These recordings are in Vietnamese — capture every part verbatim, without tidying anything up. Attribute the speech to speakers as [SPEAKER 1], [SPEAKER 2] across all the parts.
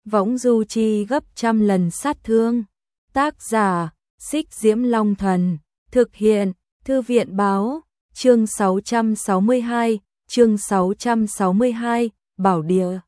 [SPEAKER 1] võng du chi gấp trăm lần sát thương. Tác giả, Xích Diễm Long Thần. Thực hiện, Thư viện Báo. Chương sáu trăm sáu mươi hai, chương sáu trăm sáu mươi hai, Bảo Địa.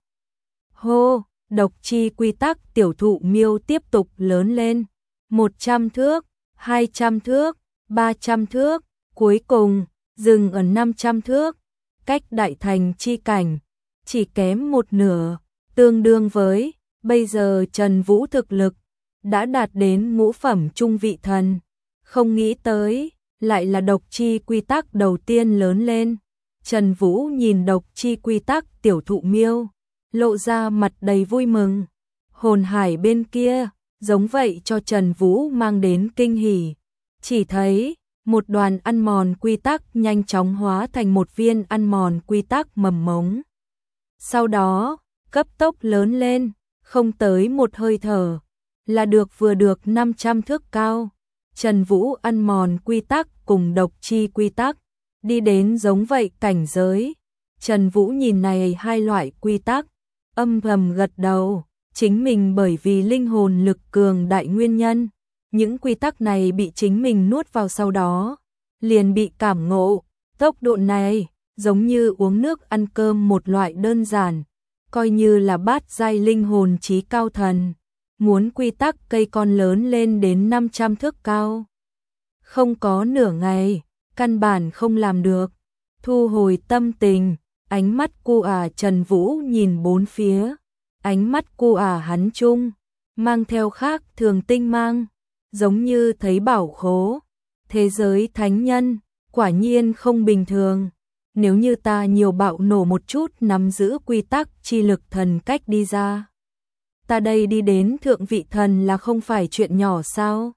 [SPEAKER 1] Hô, độc chi quy tắc tiểu thụ miêu tiếp tục lớn lên. một trăm thước, hai trăm thước, ba trăm thước, cuối cùng, dừng ở năm trăm thước. Cách đại thành chi cảnh, chỉ kém một nửa, tương đương với, bây giờ Trần Vũ thực lực, đã đạt đến ngũ phẩm trung vị thần. Không nghĩ tới, lại là độc chi quy tắc đầu tiên lớn lên. Trần Vũ nhìn độc chi quy tắc tiểu thụ miêu, lộ ra mặt đầy vui mừng. Hồn hải bên kia, giống vậy cho Trần Vũ mang đến kinh hỉ. Chỉ thấy, một đoàn ăn mòn quy tắc nhanh chóng hóa thành một viên ăn mòn quy tắc mầm mống. Sau đó, cấp tốc lớn lên, không tới một hơi thở, là được vừa được năm trăm thước cao. Trần Vũ ăn mòn quy tắc cùng độc chi quy tắc, đi đến giống vậy cảnh giới. Trần Vũ nhìn này hai loại quy tắc, âm thầm gật đầu, chính mình bởi vì linh hồn lực cường đại nguyên nhân, những quy tắc này bị chính mình nuốt vào sau đó, liền bị cảm ngộ. Tốc độ này, giống như uống nước ăn cơm một loại đơn giản, coi như là bát giai linh hồn chí cao thần. Muốn quy tắc cây con lớn lên đến năm trăm thước cao, không có nửa ngày, căn bản không làm được. Thu hồi tâm tình, ánh mắt cu ả Trần Vũ nhìn bốn phía, ánh mắt cu ả hắn chung, mang theo khác thường tinh mang, giống như thấy bảo khố. Thế giới thánh nhân, quả nhiên không bình thường. Nếu như ta nhiều bạo nổ một chút nắm giữ quy tắc chi lực thần cách đi ra, ta đây đi đến thượng vị thần là không phải chuyện nhỏ sao?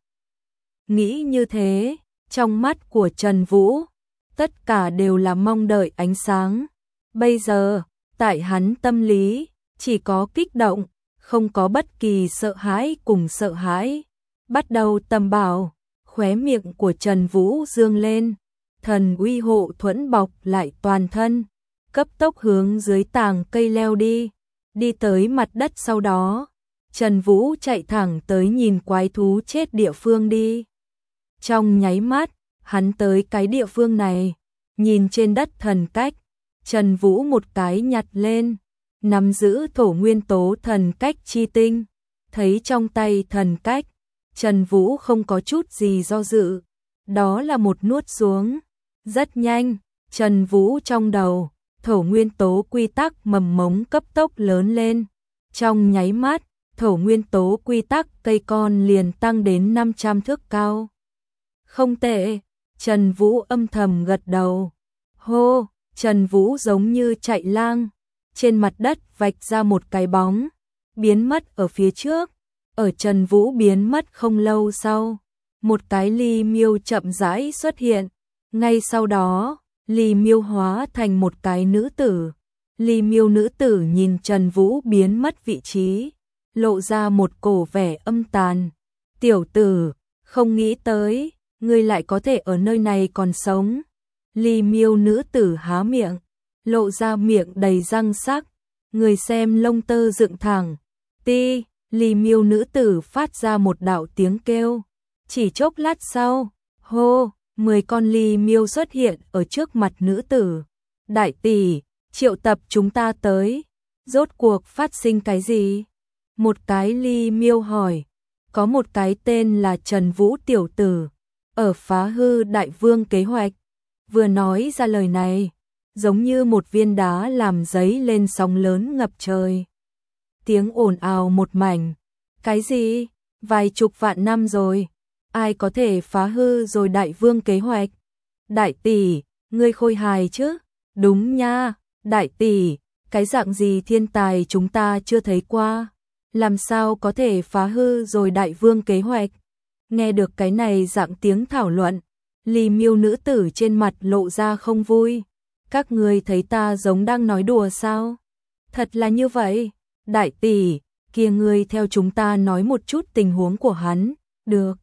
[SPEAKER 1] Nghĩ như thế, trong mắt của Trần Vũ, tất cả đều là mong đợi ánh sáng. Bây giờ, tại hắn tâm lý, chỉ có kích động, không có bất kỳ sợ hãi cùng sợ hãi. Bắt đầu tầm bảo, khóe miệng của Trần Vũ dương lên, thần uy hộ thuẫn bọc lại toàn thân, cấp tốc hướng dưới tàng cây leo đi. Đi tới mặt đất sau đó, Trần Vũ chạy thẳng tới nhìn quái thú chết địa phương đi. Trong nháy mắt, hắn tới cái địa phương này, nhìn trên đất thần cách, Trần Vũ một cái nhặt lên, nắm giữ thổ nguyên tố thần cách chi tinh. Thấy trong tay thần cách, Trần Vũ không có chút gì do dự, đó là một nuốt xuống. Rất nhanh, Trần Vũ trong đầu, thổ nguyên tố quy tắc mầm mống cấp tốc lớn lên. Trong nháy mắt, thổ nguyên tố quy tắc cây con liền tăng đến năm trăm thước cao. Không tệ, Trần Vũ âm thầm gật đầu. Hô, Trần Vũ giống như chạy lang, trên mặt đất vạch ra một cái bóng, biến mất ở phía trước. Ở Trần Vũ biến mất không lâu sau, một cái ly miêu chậm rãi xuất hiện. Ngay sau đó, ly miêu hóa thành một cái nữ tử. Ly miêu nữ tử nhìn Trần Vũ biến mất vị trí, lộ ra một cổ vẻ âm tàn. Tiểu tử, không nghĩ tới, ngươi lại có thể ở nơi này còn sống. Ly miêu nữ tử há miệng, lộ ra miệng đầy răng sắc, người xem lông tơ dựng thẳng. Ti, ly miêu nữ tử phát ra một đạo tiếng kêu. Chỉ chốc lát sau, hô, mười con ly miêu xuất hiện ở trước mặt nữ tử. Đại tỷ, triệu tập chúng ta tới. Rốt cuộc phát sinh cái gì? Một cái ly miêu hỏi. Có một cái tên là Trần Vũ tiểu tử, ở phá hư đại vương kế hoạch. Vừa nói ra lời này, giống như một viên đá làm giấy lên sóng lớn ngập trời. Tiếng ồn ào một mảnh. Cái gì? Vài chục vạn năm rồi, ai có thể phá hư rồi đại vương kế hoạch? Đại tỷ, ngươi khôi hài chứ? Đúng nha, đại tỷ, cái dạng gì thiên tài chúng ta chưa thấy qua, làm sao có thể phá hư rồi đại vương kế hoạch? Nghe được cái này dạng tiếng thảo luận, ly miêu nữ tử trên mặt lộ ra không vui. Các ngươi thấy ta giống đang nói đùa sao? Thật là như vậy, đại tỷ, kia ngươi theo chúng ta nói một chút tình huống của hắn, được?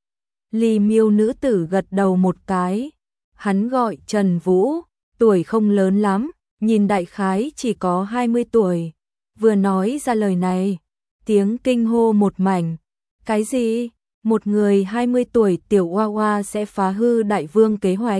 [SPEAKER 1] Ly miêu nữ tử gật đầu một cái. Hắn gọi Trần Vũ, tuổi không lớn lắm, nhìn đại khái chỉ có hai mươi tuổi. Vừa nói ra lời này, Tiếng kinh hô một mảnh. Cái gì? Một người hai mươi tuổi tiểu oa oa sẽ phá hư đại vương kế hoạch?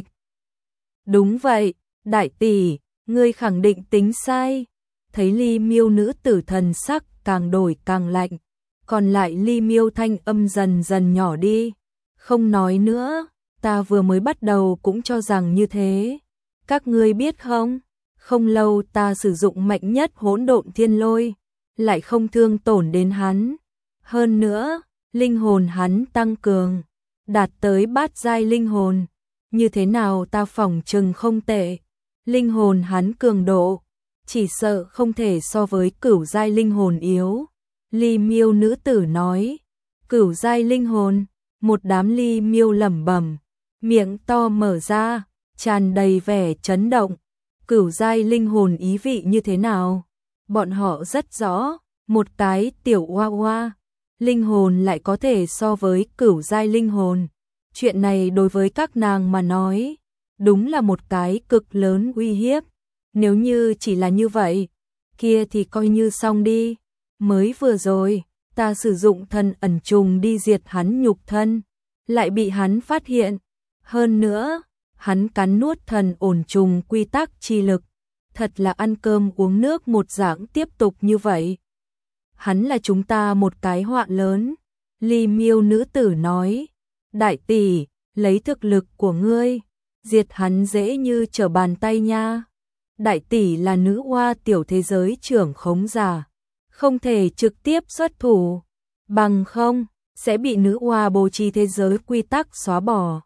[SPEAKER 1] Đúng vậy, đại tỷ, ngươi khẳng định tính sai. Thấy Ly Miêu nữ tử thần sắc càng đổi càng lạnh, còn lại Ly Miêu thanh âm dần dần nhỏ đi. Không nói nữa, ta vừa mới bắt đầu cũng cho rằng như thế. Các ngươi biết không, không lâu ta sử dụng mạnh nhất hỗn độn thiên lôi, lại không thương tổn đến hắn. Hơn nữa, linh hồn hắn tăng cường, đạt tới bát giai linh hồn. Như thế nào ta phỏng chừng không tệ. Linh hồn hắn cường độ, chỉ sợ không thể so với cửu giai linh hồn yếu. Ly Miêu nữ tử nói, cửu giai linh hồn, một đám Ly Miêu lẩm bẩm, miệng to mở ra, tràn đầy vẻ chấn động. Cửu giai linh hồn ý vị như thế nào? Bọn họ rất rõ, một cái tiểu oa oa, linh hồn lại có thể so với cửu giai linh hồn. Chuyện này đối với các nàng mà nói, đúng là một cái cực lớn uy hiếp. Nếu như chỉ là như vậy, kia thì coi như xong đi. Mới vừa rồi, ta sử dụng thần ẩn trùng đi diệt hắn nhục thân, lại bị hắn phát hiện. Hơn nữa, hắn cắn nuốt thần ổn trùng quy tắc chi lực. Thật là ăn cơm uống nước một dạng tiếp tục như vậy. Hắn là chúng ta một cái họa lớn. Ly Miêu nữ tử nói, đại tỷ, lấy thực lực của ngươi, diệt hắn dễ như trở bàn tay nha. Đại tỷ là nữ oa tiểu thế giới trưởng khống giả, không thể trực tiếp xuất thủ, bằng không, sẽ bị nữ oa bố trí thế giới quy tắc xóa bỏ.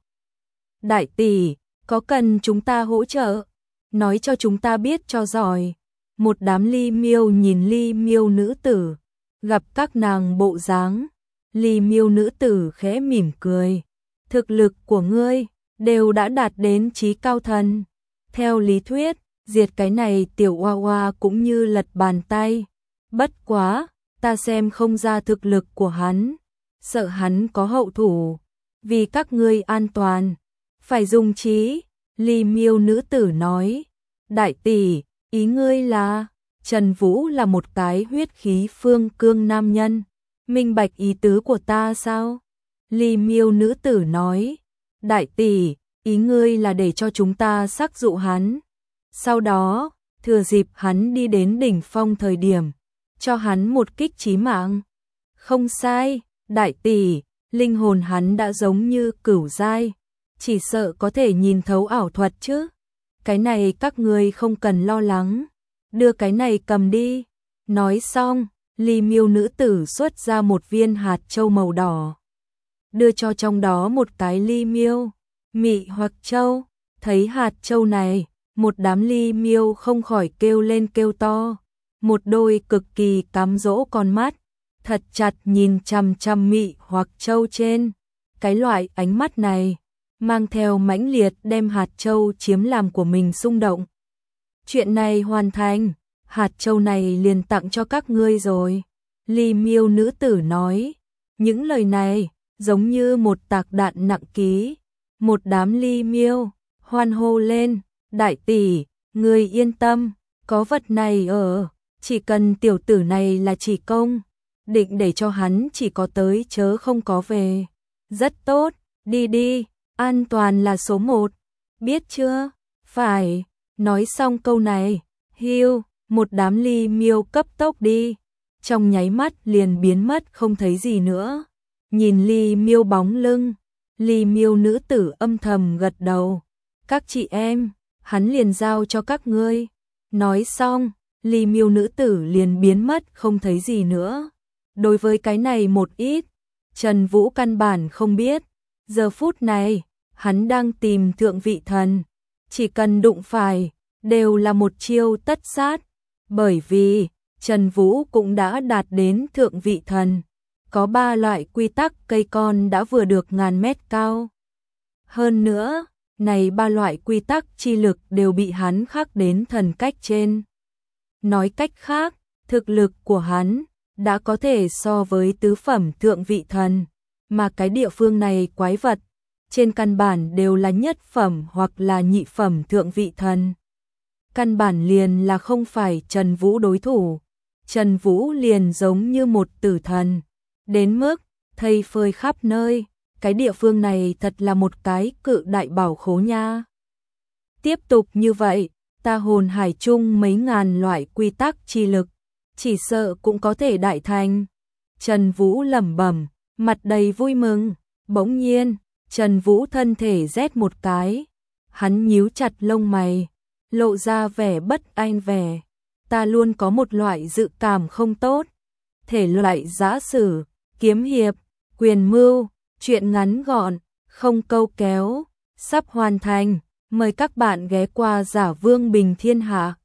[SPEAKER 1] Đại tỷ, có cần chúng ta hỗ trợ? Nói cho chúng ta biết cho giỏi. Một đám Ly Miêu nhìn Ly Miêu nữ tử, gặp các nàng bộ dáng, Ly Miêu nữ tử khẽ mỉm cười. Thực lực của ngươi đều đã đạt đến chí cao thần. Theo lý thuyết, diệt cái này tiểu oa oa cũng như lật bàn tay. Bất quá, ta xem không ra thực lực của hắn, sợ hắn có hậu thủ. Vì các ngươi an toàn, phải dùng trí. Ly Miêu nữ tử nói, đại tỷ, ý ngươi là, Trần Vũ là một cái huyết khí phương cương nam nhân, minh bạch ý tứ của ta sao? Ly Miêu nữ tử nói, đại tỷ, ý ngươi là để cho chúng ta sắc dụ hắn. Sau đó, thừa dịp hắn đi đến đỉnh phong thời điểm, cho hắn một kích chí mạng. Không sai, đại tỷ, linh hồn hắn đã giống như cửu giai, chỉ sợ có thể nhìn thấu ảo thuật chứ. Cái này các ngươi không cần lo lắng, đưa cái này cầm đi. Nói xong, Ly Miêu nữ tử xuất ra một viên hạt châu màu đỏ, đưa cho trong đó một cái Ly Miêu. Mị hoặc châu, thấy hạt châu này, một đám Ly Miêu không khỏi kêu lên kêu to. Một đôi cực kỳ cám dỗ con mắt, thật chặt nhìn chằm chằm mị hoặc châu trên. Cái loại ánh mắt này, mang theo mãnh liệt đem hạt châu chiếm làm của mình xung động. Chuyện này hoàn thành, hạt châu này liền tặng cho các ngươi rồi. Ly Miêu nữ tử nói, những lời này giống như một tạc đạn nặng ký. Một đám Ly Miêu hoan hô lên, đại tỷ, ngươi yên tâm, có vật này ở, chỉ cần tiểu tử này là chỉ công, định để cho hắn chỉ có tới chớ không có về. Rất tốt, đi đi, an toàn là số một, biết chưa? Phải. Nói xong câu này, hiu, một đám Ly Miêu cấp tốc đi, trong nháy mắt liền biến mất không thấy gì nữa. Nhìn Ly Miêu bóng lưng, Ly Miêu nữ tử âm thầm gật đầu. Các chị em, hắn liền giao cho các ngươi. Nói xong, Ly Miêu nữ tử liền biến mất không thấy gì nữa. Đối với cái này một ít, Trần Vũ căn bản không biết. Giờ phút này, hắn đang tìm thượng vị thần. Chỉ cần đụng phải, đều là một chiêu tất sát. Bởi vì, Trần Vũ cũng đã đạt đến thượng vị thần. Có ba loại quy tắc cây con đã vừa được ngàn mét cao. Hơn nữa, này ba loại quy tắc chi lực đều bị hắn khắc đến thần cách trên. Nói cách khác, thực lực của hắn đã có thể so với tứ phẩm thượng vị thần, mà cái địa phương này quái vật, trên căn bản đều là nhất phẩm hoặc là nhị phẩm thượng vị thần. Căn bản liền là không phải Trần Vũ đối thủ. Trần Vũ liền giống như một tử thần, đến mức thây phơi khắp nơi, cái địa phương này thật là một cái cự đại bảo khố nha. Tiếp tục như vậy, ta hồn hải chung mấy ngàn loại quy tắc chi lực, chỉ sợ cũng có thể đại thành. Trần Vũ lẩm bẩm, mặt đầy vui mừng, bỗng nhiên, Trần Vũ thân thể rét một cái, hắn nhíu chặt lông mày, lộ ra vẻ bất an vẻ. Ta luôn có một loại dự cảm không tốt, thể loại giã sử, kiếm hiệp, quyền mưu, chuyện ngắn gọn, không câu kéo, sắp hoàn thành, mời các bạn ghé qua Giả Vương Bình Thiên Hạ.